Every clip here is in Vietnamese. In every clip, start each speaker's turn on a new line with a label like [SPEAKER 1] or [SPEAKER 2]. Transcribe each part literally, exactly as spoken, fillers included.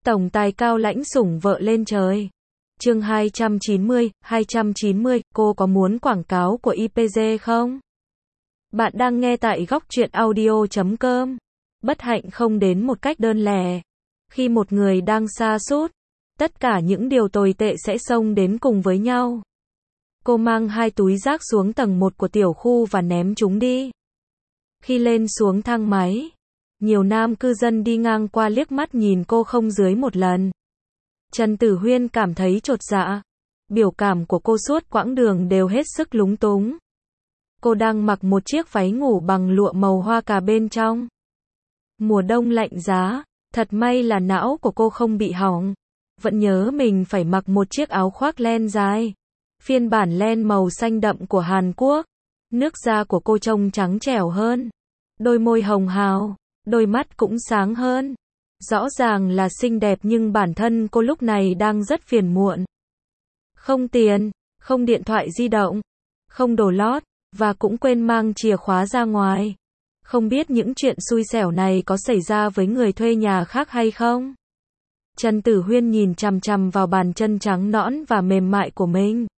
[SPEAKER 1] Tổng tài cao lãnh sủng vợ lên trời. Chương hai trăm chín mươi, hai trăm chín mươi, cô có muốn quảng cáo của i pê giê không? Bạn đang nghe tại góc truyện audio chấm com. Bất hạnh không đến một cách đơn lẻ. Khi một người đang sa sút, tất cả những điều tồi tệ sẽ xông đến cùng với nhau. Cô mang hai túi rác xuống tầng một của tiểu khu và ném chúng đi. Khi lên xuống thang máy, nhiều nam cư dân đi ngang qua liếc mắt nhìn cô không dưới một lần. Trần Tử Huyên cảm thấy chột dạ. Biểu cảm của cô suốt quãng đường đều hết sức lúng túng. Cô đang mặc một chiếc váy ngủ bằng lụa màu hoa cà bên trong. Mùa đông lạnh giá, thật may là não của cô không bị hỏng. Vẫn nhớ mình phải mặc một chiếc áo khoác len dài. Phiên bản len màu xanh đậm của Hàn Quốc. Nước da của cô trông trắng trẻo hơn. Đôi môi hồng hào, đôi mắt cũng sáng hơn. Rõ ràng là xinh đẹp nhưng bản thân cô lúc này đang rất phiền muộn. Không tiền, không điện thoại di động, không đồ lót, và cũng quên mang chìa khóa ra ngoài. Không biết những chuyện xui xẻo này có xảy ra với người thuê nhà khác hay không? Trần Tử Huyên nhìn chằm chằm vào bàn chân trắng nõn và mềm mại của mình.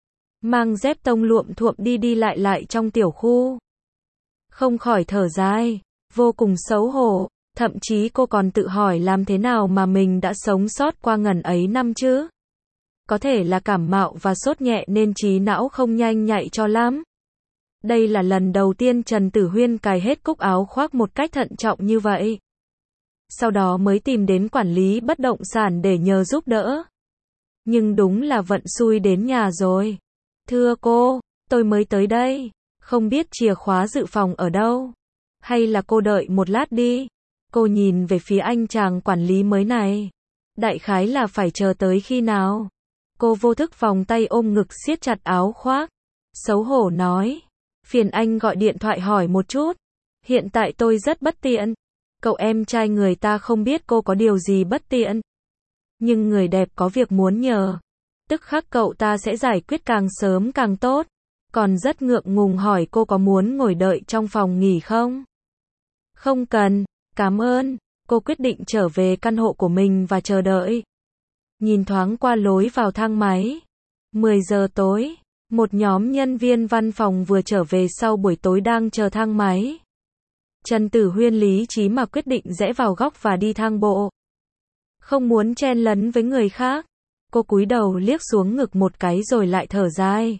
[SPEAKER 1] Mang dép tông luộm thuộm đi đi lại lại trong tiểu khu. Không khỏi thở dài, vô cùng xấu hổ. Thậm chí cô còn tự hỏi làm thế nào mà mình đã sống sót qua ngần ấy năm chứ? Có thể là cảm mạo và sốt nhẹ nên trí não không nhanh nhạy cho lắm. Đây là lần đầu tiên Trần Tử Huyên cài hết cúc áo khoác một cách thận trọng như vậy. Sau đó mới tìm đến quản lý bất động sản để nhờ giúp đỡ. Nhưng đúng là vận xui đến nhà rồi. Thưa cô, tôi mới tới đây, không biết chìa khóa dự phòng ở đâu. Hay là cô đợi một lát đi. Cô nhìn về phía anh chàng quản lý mới này. Đại khái là phải chờ tới khi nào? Cô vô thức vòng tay ôm ngực siết chặt áo khoác. Xấu hổ nói. Phiền anh gọi điện thoại hỏi một chút. Hiện tại tôi rất bất tiện. Cậu em trai người ta không biết cô có điều gì bất tiện. Nhưng người đẹp có việc muốn nhờ. Tức khắc cậu ta sẽ giải quyết càng sớm càng tốt. Còn rất ngượng ngùng hỏi cô có muốn ngồi đợi trong phòng nghỉ không? Không cần. Cảm ơn, cô quyết định trở về căn hộ của mình và chờ đợi. Nhìn thoáng qua lối vào thang máy. mười giờ tối, một nhóm nhân viên văn phòng vừa trở về sau buổi tối đang chờ thang máy. Trần Tử Huyên lý trí mà quyết định rẽ vào góc và đi thang bộ. Không muốn chen lấn với người khác. Cô cúi đầu liếc xuống ngực một cái rồi lại thở dài.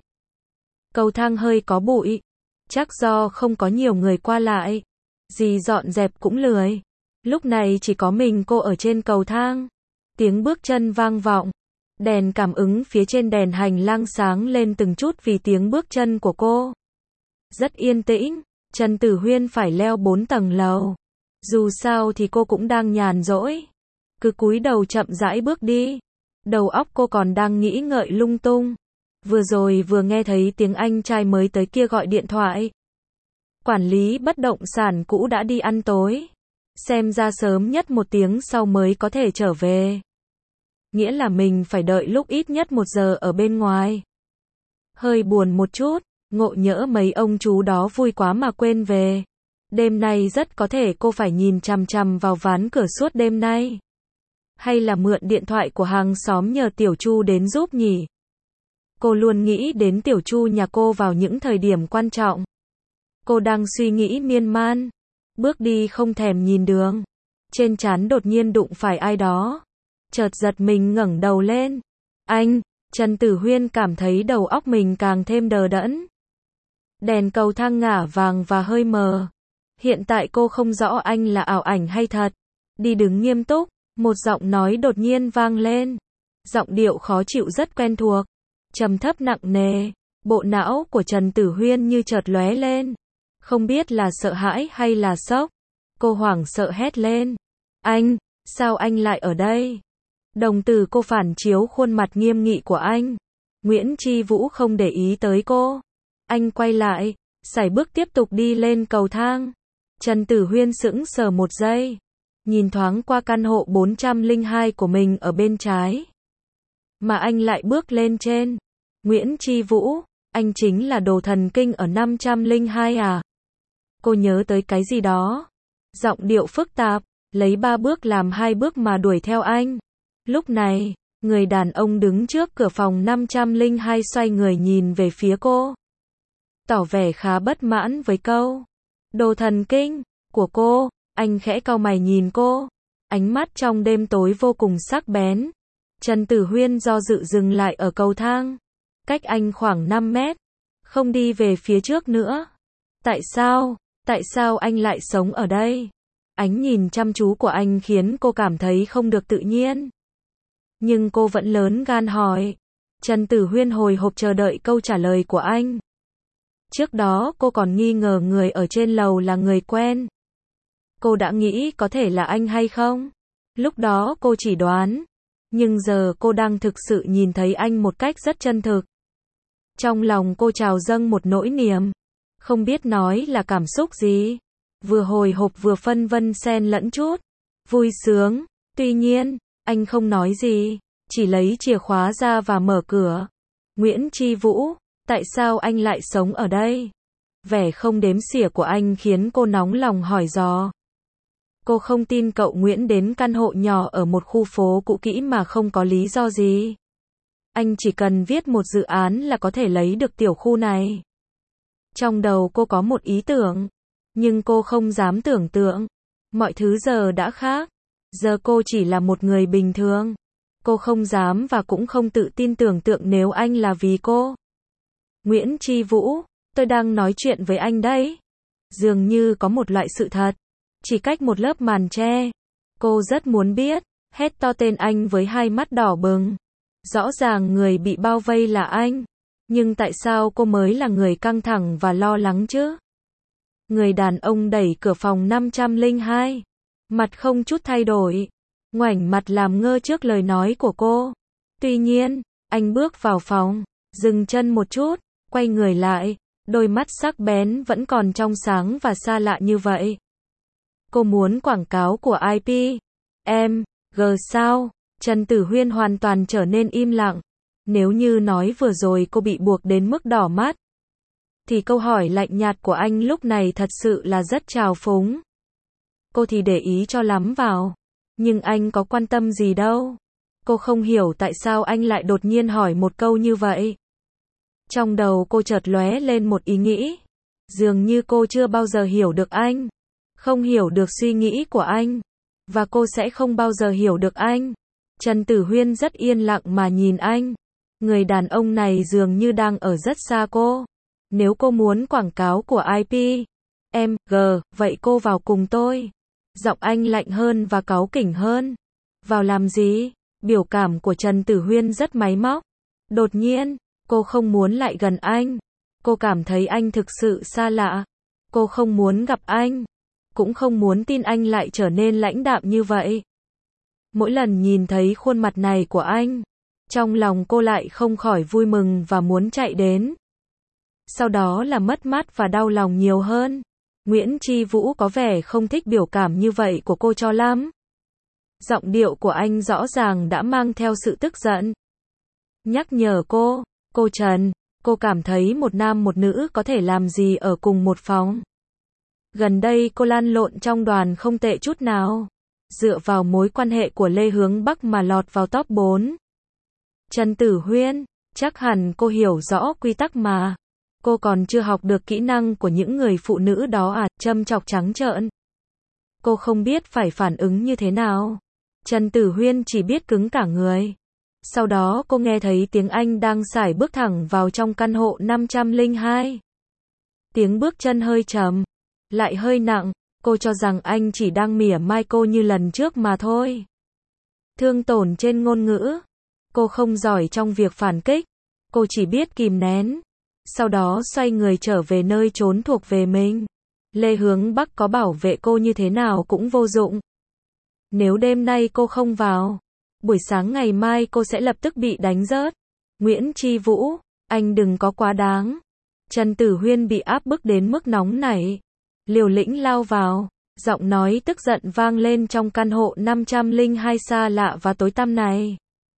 [SPEAKER 1] Cầu thang hơi có bụi. Chắc do không có nhiều người qua lại. Dì dọn dẹp cũng lười. Lúc này chỉ có mình cô ở trên cầu thang. Tiếng bước chân vang vọng. Đèn cảm ứng phía trên đèn hành lang sáng lên từng chút vì tiếng bước chân của cô. Rất yên tĩnh. Trần Tử Huyên phải leo bốn tầng lầu. Dù sao thì cô cũng đang nhàn rỗi. Cứ cúi đầu chậm rãi bước đi. Đầu óc cô còn đang nghĩ ngợi lung tung. Vừa rồi vừa nghe thấy tiếng anh trai mới tới kia gọi điện thoại. Quản lý bất động sản cũ đã đi ăn tối. Xem ra sớm nhất một tiếng sau mới có thể trở về. Nghĩa là mình phải đợi lúc ít nhất một giờ ở bên ngoài. Hơi buồn một chút, ngộ nhỡ mấy ông chú đó vui quá mà quên về. Đêm nay rất có thể cô phải nhìn chằm chằm vào ván cửa suốt đêm nay. Hay là mượn điện thoại của hàng xóm nhờ Tiểu Chu đến giúp nhỉ? Cô luôn nghĩ đến Tiểu Chu nhà cô vào những thời điểm quan trọng. Cô đang suy nghĩ miên man. Bước đi không thèm nhìn đường. Trên trán đột nhiên đụng phải ai đó. Chợt giật mình ngẩng đầu lên. Anh, Trần Tử Huyên cảm thấy đầu óc mình càng thêm đờ đẫn. Đèn cầu thang ngả vàng và hơi mờ. Hiện tại cô không rõ anh là ảo ảnh hay thật. Đi đứng nghiêm túc, một giọng nói đột nhiên vang lên. Giọng điệu khó chịu rất quen thuộc. Trầm thấp nặng nề. Bộ não của Trần Tử Huyên như chợt lóe lên. Không biết là sợ hãi hay là sốc. Cô hoảng sợ hét lên. Anh, sao anh lại ở đây? Đồng tử cô phản chiếu khuôn mặt nghiêm nghị của anh. Nguyễn Chi Vũ không để ý tới cô. Anh quay lại, sải bước tiếp tục đi lên cầu thang. Trần Tử Huyên sững sờ một giây. Nhìn thoáng qua căn hộ bốn trăm lẻ hai của mình ở bên trái. Mà anh lại bước lên trên. Nguyễn Chi Vũ, anh chính là đồ thần kinh ở năm trăm lẻ hai à? Cô nhớ tới cái gì đó. Giọng điệu phức tạp. lấy ba bước làm hai bước mà đuổi theo anh. Lúc này, người đàn ông đứng trước cửa phòng năm trăm lẻ hai xoay người nhìn về phía cô. Tỏ vẻ khá bất mãn với câu đồ thần kinh của cô, anh khẽ cau mày nhìn cô. Ánh mắt trong đêm tối vô cùng sắc bén. Trần Tử Huyên do dự dừng lại ở cầu thang. Cách anh khoảng năm mét. Không đi về phía trước nữa. Tại sao? Tại sao anh lại sống ở đây? Ánh nhìn chăm chú của anh khiến cô cảm thấy không được tự nhiên. Nhưng cô vẫn lớn gan hỏi. Trần Tử Huyên hồi hộp chờ đợi câu trả lời của anh. Trước đó cô còn nghi ngờ người ở trên lầu là người quen. Cô đã nghĩ có thể là anh hay không? Lúc đó cô chỉ đoán. Nhưng giờ cô đang thực sự nhìn thấy anh một cách rất chân thực. Trong lòng cô trào dâng một nỗi niềm. Không biết nói là cảm xúc gì. Vừa hồi hộp vừa phân vân xen lẫn chút. Vui sướng. Tuy nhiên, anh không nói gì. Chỉ lấy chìa khóa ra và mở cửa. Nguyễn Chi Vũ, tại sao anh lại sống ở đây? Vẻ không đếm xỉa của anh khiến cô nóng lòng hỏi dò. Cô không tin cậu Nguyễn đến căn hộ nhỏ ở một khu phố cũ kỹ mà không có lý do gì. Anh chỉ cần viết một dự án là có thể lấy được tiểu khu này. Trong đầu cô có một ý tưởng, nhưng cô không dám tưởng tượng. Mọi thứ giờ đã khác. Giờ cô chỉ là một người bình thường. Cô không dám và cũng không tự tin tưởng tượng nếu anh là vì cô. Nguyễn Chi Vũ, tôi đang nói chuyện với anh đấy. Dường như có một loại sự thật. Chỉ cách một lớp màn che. Cô rất muốn biết, hét to tên anh với hai mắt đỏ bừng. Rõ ràng người bị bao vây là anh. Nhưng tại sao cô mới là người căng thẳng và lo lắng chứ? Người đàn ông đẩy cửa phòng năm trăm lẻ hai. Mặt không chút thay đổi. Ngoảnh mặt làm ngơ trước lời nói của cô. Tuy nhiên, anh bước vào phòng, dừng chân một chút, quay người lại. Đôi mắt sắc bén vẫn còn trong sáng và xa lạ như vậy. Cô muốn quảng cáo của i pê. Em, G sao? Trần Tử Huyên hoàn toàn trở nên im lặng. Nếu như nói vừa rồi cô bị buộc đến mức đỏ mắt, thì câu hỏi lạnh nhạt của anh lúc này thật sự là rất trào phúng. Cô thì để ý cho lắm vào. Nhưng anh có quan tâm gì đâu. Cô không hiểu tại sao anh lại đột nhiên hỏi một câu như vậy. Trong đầu cô chợt lóe lên một ý nghĩ. Dường như cô chưa bao giờ hiểu được anh. Không hiểu được suy nghĩ của anh. Và cô sẽ không bao giờ hiểu được anh. Trần Tử Huyên rất yên lặng mà nhìn anh. Người đàn ông này dường như đang ở rất xa cô. Nếu cô muốn quảng cáo của i pê, em, G, vậy cô vào cùng tôi. Giọng anh lạnh hơn và cáu kỉnh hơn. Vào làm gì? Biểu cảm của Trần Tử Huyên rất máy móc. Đột nhiên, cô không muốn lại gần anh. Cô cảm thấy anh thực sự xa lạ. Cô không muốn gặp anh. Cũng không muốn tin anh lại trở nên lãnh đạm như vậy. Mỗi lần nhìn thấy khuôn mặt này của anh, trong lòng cô lại không khỏi vui mừng và muốn chạy đến. Sau đó là mất mát và đau lòng nhiều hơn. Nguyễn Chi Vũ có vẻ không thích biểu cảm như vậy của cô cho lắm. Giọng điệu của anh rõ ràng đã mang theo sự tức giận. Nhắc nhở cô, cô Trần, cô cảm thấy một nam một nữ có thể làm gì ở cùng một phòng. Gần đây cô lăn lộn trong đoàn không tệ chút nào. Dựa vào mối quan hệ của Lê Hướng Bắc mà lọt vào top bốn. Trần Tử Huyên, chắc hẳn cô hiểu rõ quy tắc mà. Cô còn chưa học được kỹ năng của những người phụ nữ đó à, châm chọc trắng trợn. Cô không biết phải phản ứng như thế nào. Trần Tử Huyên chỉ biết cứng cả người. Sau đó cô nghe thấy tiếng anh đang sải bước thẳng vào trong căn hộ năm trăm lẻ hai. Tiếng bước chân hơi trầm, lại hơi nặng. Cô cho rằng anh chỉ đang mỉa mai cô như lần trước mà thôi. Thương tổn trên ngôn ngữ. Cô không giỏi trong việc phản kích. Cô chỉ biết kìm nén. Sau đó xoay người trở về nơi trốn thuộc về mình. Lê Hướng Bắc có bảo vệ cô như thế nào cũng vô dụng. Nếu đêm nay cô không vào, buổi sáng ngày mai cô sẽ lập tức bị đánh rớt. Nguyễn Chi Vũ, anh đừng có quá đáng. Trần Tử Huyên bị áp bức đến mức nóng nảy. Liều lĩnh lao vào. Giọng nói tức giận vang lên trong căn hộ năm trăm lẻ hai xa lạ và tối tăm này.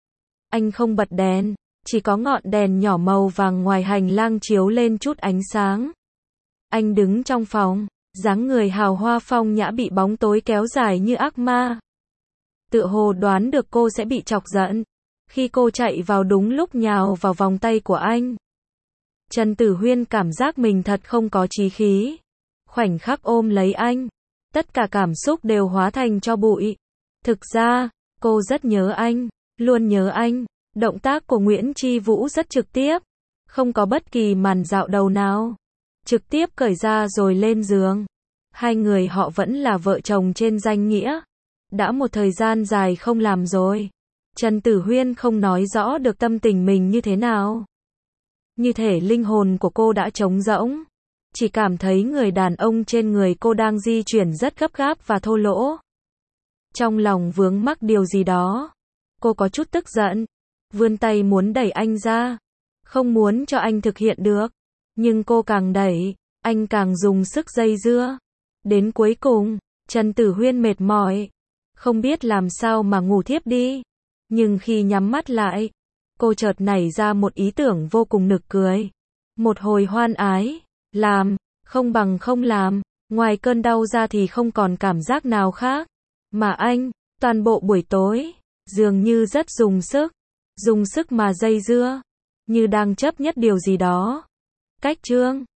[SPEAKER 1] Anh không bật đèn. Chỉ có ngọn đèn nhỏ màu vàng ngoài hành lang chiếu lên chút ánh sáng. Anh đứng trong phòng, Dáng người hào hoa phong nhã bị bóng tối kéo dài như ác ma. Tựa hồ đoán được cô sẽ bị chọc giận. Khi cô chạy vào đúng lúc nhào vào vòng tay của anh. Trần Tử Huyên cảm giác mình thật không có chí khí. Khoảnh khắc ôm lấy anh. Tất cả cảm xúc đều hóa thành tro bụi. Thực ra, cô rất nhớ anh. Luôn nhớ anh. Động tác của Nguyễn Chi Vũ rất trực tiếp. Không có bất kỳ màn dạo đầu nào. Trực tiếp cởi ra rồi lên giường. Hai người họ vẫn là vợ chồng trên danh nghĩa. Đã một thời gian dài không làm rồi. Trần Tử Huyên không nói rõ được tâm tình mình như thế nào. Như thể linh hồn của cô đã trống rỗng. Chỉ cảm thấy người đàn ông trên người cô đang di chuyển rất gấp gáp và thô lỗ. Trong lòng vướng mắc điều gì đó. Cô có chút tức giận. Vươn tay muốn đẩy anh ra. Không muốn cho anh thực hiện được. Nhưng cô càng đẩy, anh càng dùng sức dây dưa. Đến cuối cùng, Trần Tử Huyên mệt mỏi. Không biết làm sao mà ngủ thiếp đi. Nhưng khi nhắm mắt lại, cô chợt nảy ra một ý tưởng vô cùng nực cười. Một hồi hoan ái, làm, không bằng không làm, ngoài cơn đau ra thì không còn cảm giác nào khác. Mà anh, toàn bộ buổi tối, dường như rất dùng sức, dùng sức mà dây dưa, như đang chấp nhất điều gì đó. Cách chương